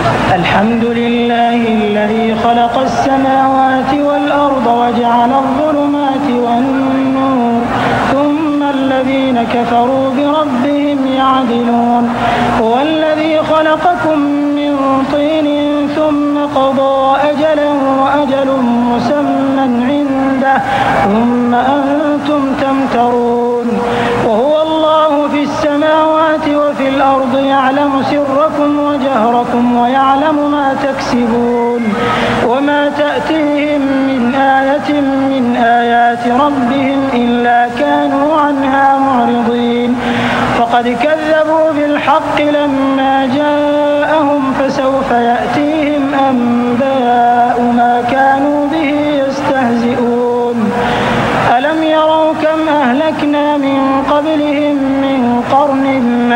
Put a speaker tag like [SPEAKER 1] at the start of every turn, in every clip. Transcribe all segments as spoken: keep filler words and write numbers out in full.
[SPEAKER 1] الحمد لله الذي خلق السماوات والأرض وجعل الظلمات والنور ثم الذين كفروا بربهم يعدلون هو الذي خلقكم من طين ثم قضى أجلا وأجل مسمى عنده ثم أنتم تمترون وهو الله في السماوات وفي الأرض يعلم سركم وجهركم ويعلم ما تكسبون وما تأتيهم من آية من آيات ربهم إلا كانوا عنها معرضين فقد كذبوا بالحق لما جاءهم فسوف يأتيهم أنباء ما كانوا به يستهزئون ألم يروا كم أهلكنا من قبلهم من قرن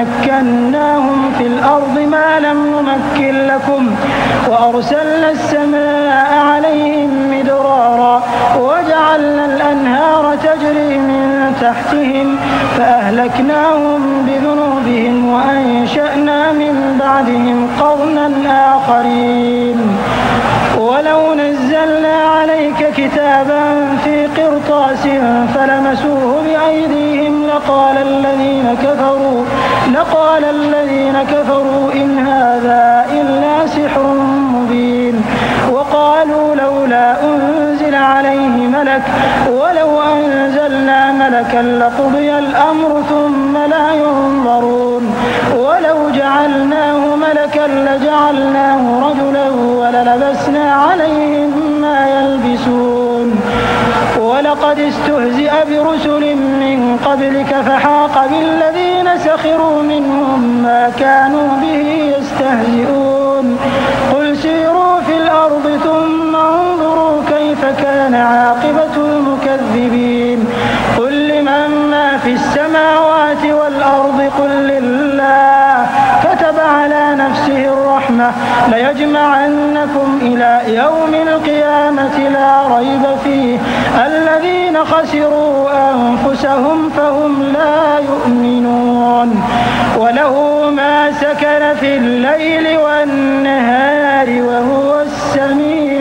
[SPEAKER 1] مكناهم في الأرض ما لم نمكن لكم وأرسلنا السماء عليهم مدرارا وجعلنا الأنهار تجري من تحتهم فأهلكناهم بذنوبهم وأنشأنا من بعدهم قرنا آخرين ولو نزلنا عليك كتابا في قرطاس فلمسوه بأيديهم لقال الذين كفروا لقال الذين كفروا إن هذا إلا سحر مبين وقالوا لولا أنزل عليه ملك ولو أنزلنا ملكا لقضي الأمر ثم لا ينظرون ولو جعلناه ملكا لجعلناه رجلا وللبسنا عليهم ما يلبسون ولقد استهزئ برسل من قبلك فحاق بالذين سخروا منهم ما كانوا به يستهزئون قل سيروا في الأرض ثم انظروا كيف كان عاقبة المكذبين قل لمن ما في السماوات والأرض قل لله كتب على نفسه الرحمة ليجمعنكم إلى يوم القيامة لا ريب فيه الذين خسروا أنفسهم فهم لا يؤمنون وله ما سكن في الليل والنهار وهو السميع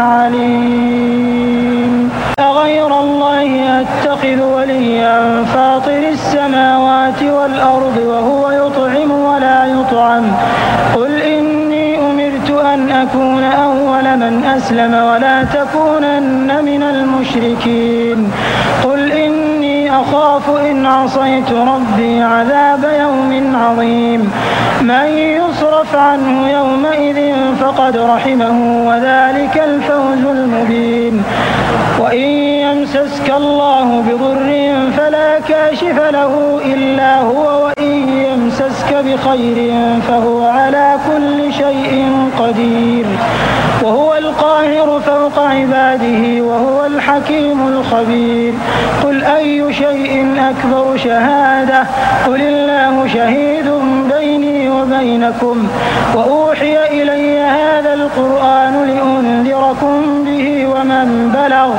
[SPEAKER 1] العليم أغير الله أتخذ وليا فاطر السماوات والأرض وهو يطعم ولا يطعم قل إني أمرت أن أكون أول من أسلم ولا تكونن من المشركين قل إني أخاف إن عصيت ربي عذاب يوم عظيم من يصرف عنه يومئذ فقد رحمه وذلك الفوز المبين وإن يمسسك الله بضر فلا كاشف له إلا هو وإن يمسسك بخير فهو على كل شيء قدير وهو القاهر فوق عباده وهو الحكيم الخبير قل أي شيء أكبر شهادة قل الله شهيد بيني وبينكم وأوحي إلي هذا القرآن لأنذركم به ومن بلغ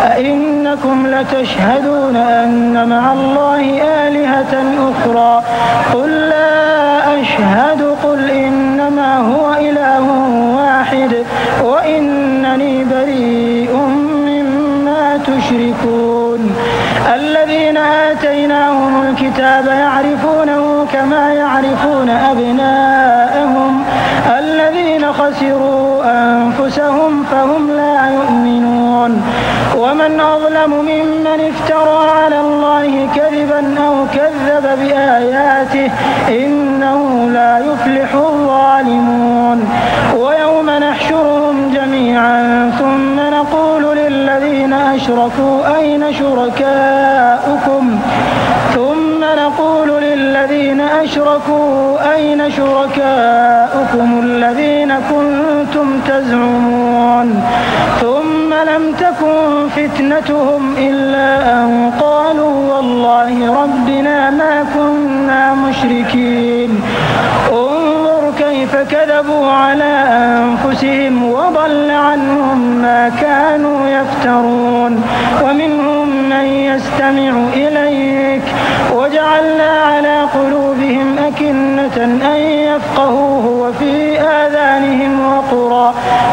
[SPEAKER 1] أئنكم لتشهدون أن مع الله آلهة أخرى قل لا أشهد قل إنما هو إله واحد وإنني بريء مما تشركون الذين آتيناهم الكتاب يعرفونه كما يعرفون أبناءهم الذين خسروا أنفسهم فهم لا يؤمنون ومن أظلم ممن افترى على الله كذبا أو كذب بآياته إنه لا يفلح الظالمون ويوم نحشرهم جميعا ثم نقول للذين أشركوا أين شركاؤكم ثم نقول للذين أشركوا أين شركاؤكم الذين كنتم تزعمون ثم لم تكن فتنتهم إلا أن قالوا والله ربنا ما كنا مشركين انظر كيف كذبوا على أنفسهم وضل عنهم ما كانوا يفترون ومنهم من يستمع إليك وجعلنا على قلوبهم أكنة أن يفقهوه وفي آذانهم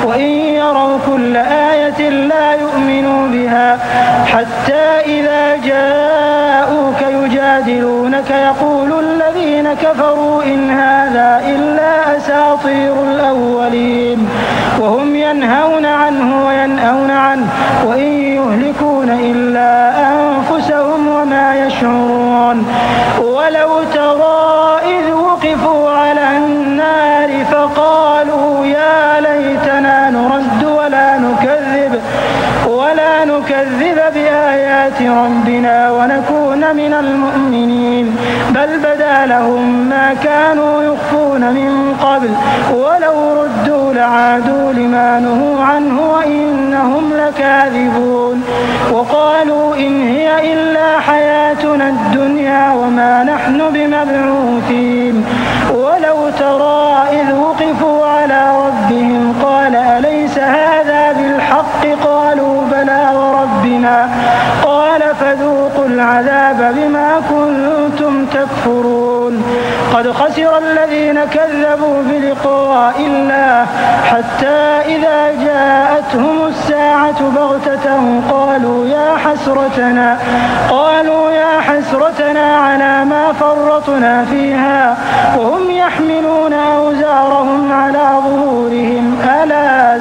[SPEAKER 1] وإن يروا كل آية لا يؤمنوا بها حتى إذا جاءوك يجادلونك يقول الذين كفروا إن هذا إلا أساطير الأولين وهم ينهون عنه وينأون عنه وإن يهلكون إلا أنفسهم وما يشعرون ولو ترى إذ وقفوا على النار فقالوا يا ليتنا نرد ولا نكذب ولا نكذب بآيات ربنا ونكون من المؤمنين بل بدا لهم ما كانوا يخفون من قبل ولو ردوا لعادوا لما نهوا عنه وإنهم لكاذبون وقالوا إن هي إلا حياتنا الدنيا وما نحن بمبعوثين ولو ترى إذ وقفوا على ربهم قال أليس هذا بالحق قالوا بلى وربنا قال فذوقوا العذاب بما كنتم تكفرون قد خسر الذين كذبوا بلقاء الله حتى إذا جاءتهم الساعة بغتة قالوا يا حسرتنا قالوا يا حسرتنا على ما فرطنا فيها وهم يحملون أوزارهم على ظهورهم ألا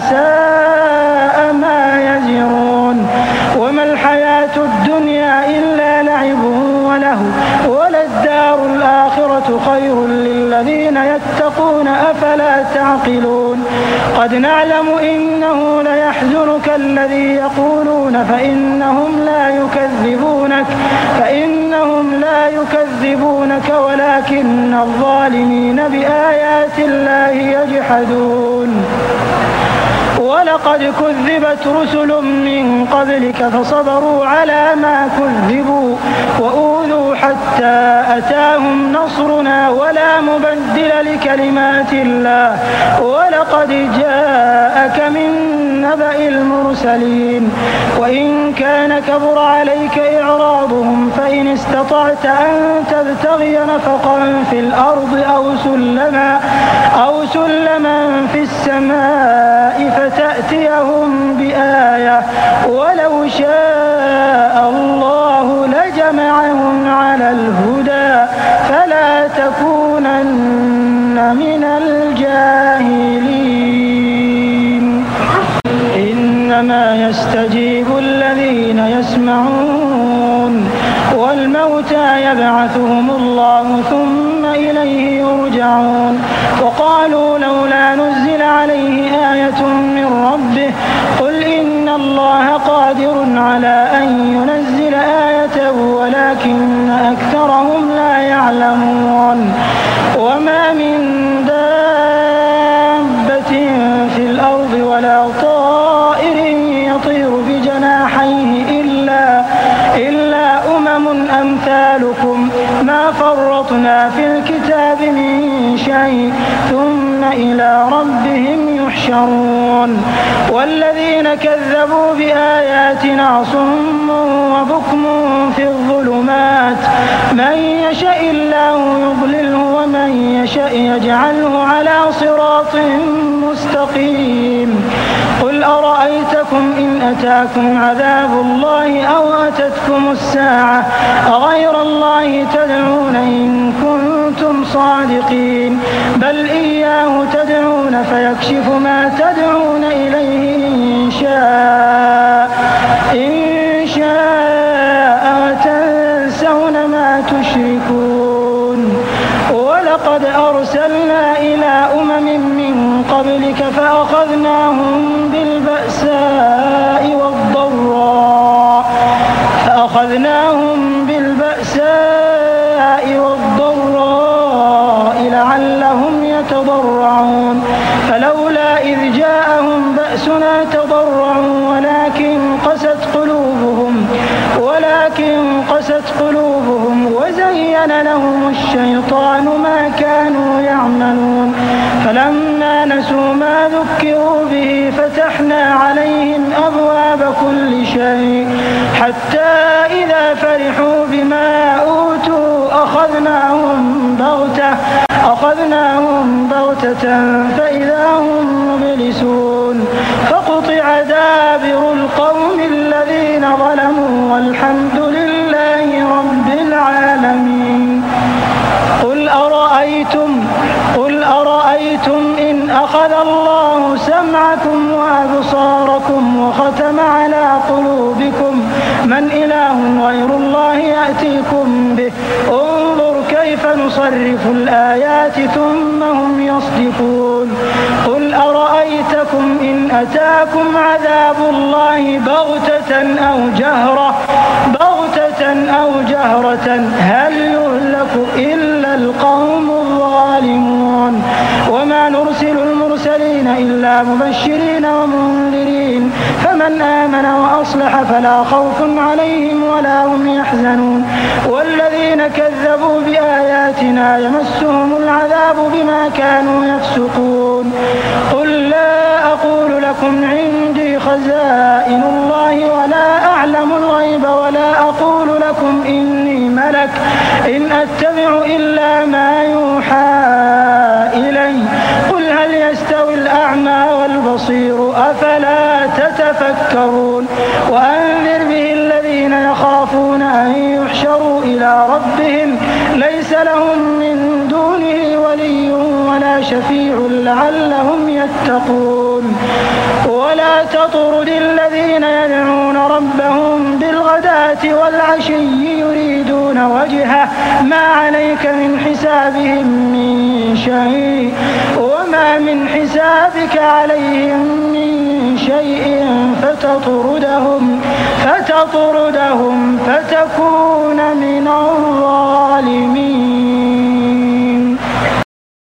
[SPEAKER 1] ساء ما يزرون وما الحياة الدنيا إلا لعب وله وللدار الآخرة خير للذين يتقون أفلا تعقلون قد نعلم إنه ليحزنك الذي يقولون فإنهم لا يكذبونك فإنهم لا يكذبونك ولكن الظالمين بآيات الله يجحدون ولقد كذبت رسل من قبلك فصبروا على ما كذبوا وأوذوا حتى أتاهم نصرنا ولا مبدل لكلمات الله ولقد جاءك من نبأ المرسلين وإن كان كبر عليك إعراضهم فإن استطعت أن تبتغي نفقا في الأرض أو سلما أو سلما في السماء فتأتيهم بآية ولو شاء الله لجمعهم على الهدى فلا تكونن من الجاهلين إنما يستجيب الذين يسمعون والموتى يبعثهم الله ثم إليه يرجعون وقالوا لولا نزل عليه آية من ربه قل إن الله قادر على أن ينزل آية ولكن أكثرهم لا يعلمون وما من دابة في الأرض ولا طائر يطير بجناحيه إلا إلا أمم أمثالكم ما فرطنا في الكتاب من شيء ثم إلى ربهم يحشرون والذين كذبوا بآياتنا صم وبكم في الظلمات من يشاء الله يضلله ومن يشاء يجعله على صراط مستقيم قل أرأيتكم إن أتاكم عذاب الله أو أتتكم الساعة أغير الله تدعون إن كنتم صادقين بل إياه تدعون فيكشف ما تدعون إليه إن شاء إن شاء وتنسون ما تشركون ولقد أرسلنا إلى أمم من قبلك فأخذناهم بالبأساء والضراء فأخذناهم بالبأساء والضراء لعلهم يتضرعون فلولا إذ جاءهم بأسنا تضرعوا ولكن قست قلوبهم ولكن قست قلوبهم وزين لهم الشيطان ما كانوا يعملون فلما نسوا ما ذكروا به فتحنا عليهم أبواب كل شيء حتى إذا فرحوا بما أوتوا أخذناهم بغتة أخذناهم بغتة فإذا هم مبلسون أخذ الله سمعكم وأبصاركم وختم على قلوبكم من إله غير الله يأتيكم به انظر كيف نصرف الآيات ثم هم يصدقون قل أرأيتكم إن أتاكم عذاب الله بغتة أو جهرة بغتة أو جهرة هل يهلك إلا القوم الظالمون وما نرسل المرسلين إلا مبشرين ومنذرين فمن آمن وأصلح فلا خوف عليهم ولا هم يحزنون والذين كذبوا بآياتنا يمسهم العذاب بما كانوا يفسقون قل لا أقول لكم عندي خزائن الله ولا أعلم الغيب ولا أقول لكم إني ملك إن أتبع إلا ما يوحى إلي قل هل يستوي الأعمى والبصير أفلا تتفكرون وأنذر به الذين يخافون أن يحشروا إلى ربهم ليس لهم من دونه ولي ولا شفيع لعلهم يتقون ولا تطرد الذين يدعون ربهم بالغداة والعشي يريدون وجهه ما عليك من حسابهم من شيء وما من حسابك عليهم من شيء فتطردهم فتطردهم فتكون من الظالمين